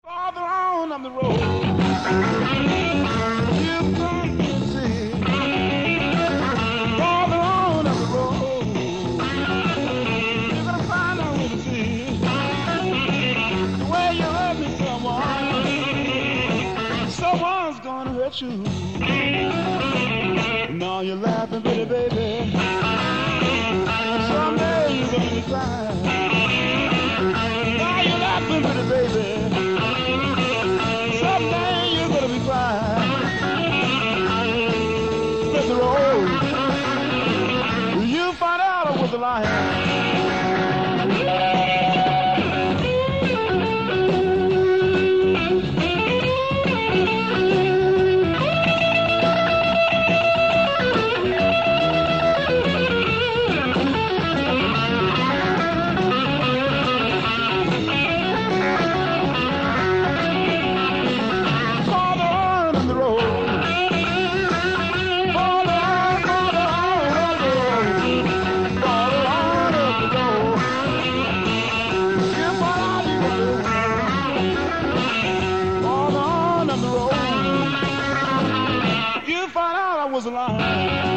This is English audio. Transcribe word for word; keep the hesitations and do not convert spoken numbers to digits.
Farther on up the road, you can see. Farther on up the road, you're gonna find out what to see. The way you hurt me, someone, someone's gonna hurt you. Now you're laughing, pretty baby. Someday you're gonna be crying. Now you're laughing, pretty baby. Someday you're gonna be crying. Mister Rose, you find out I was a liar. Was a lie.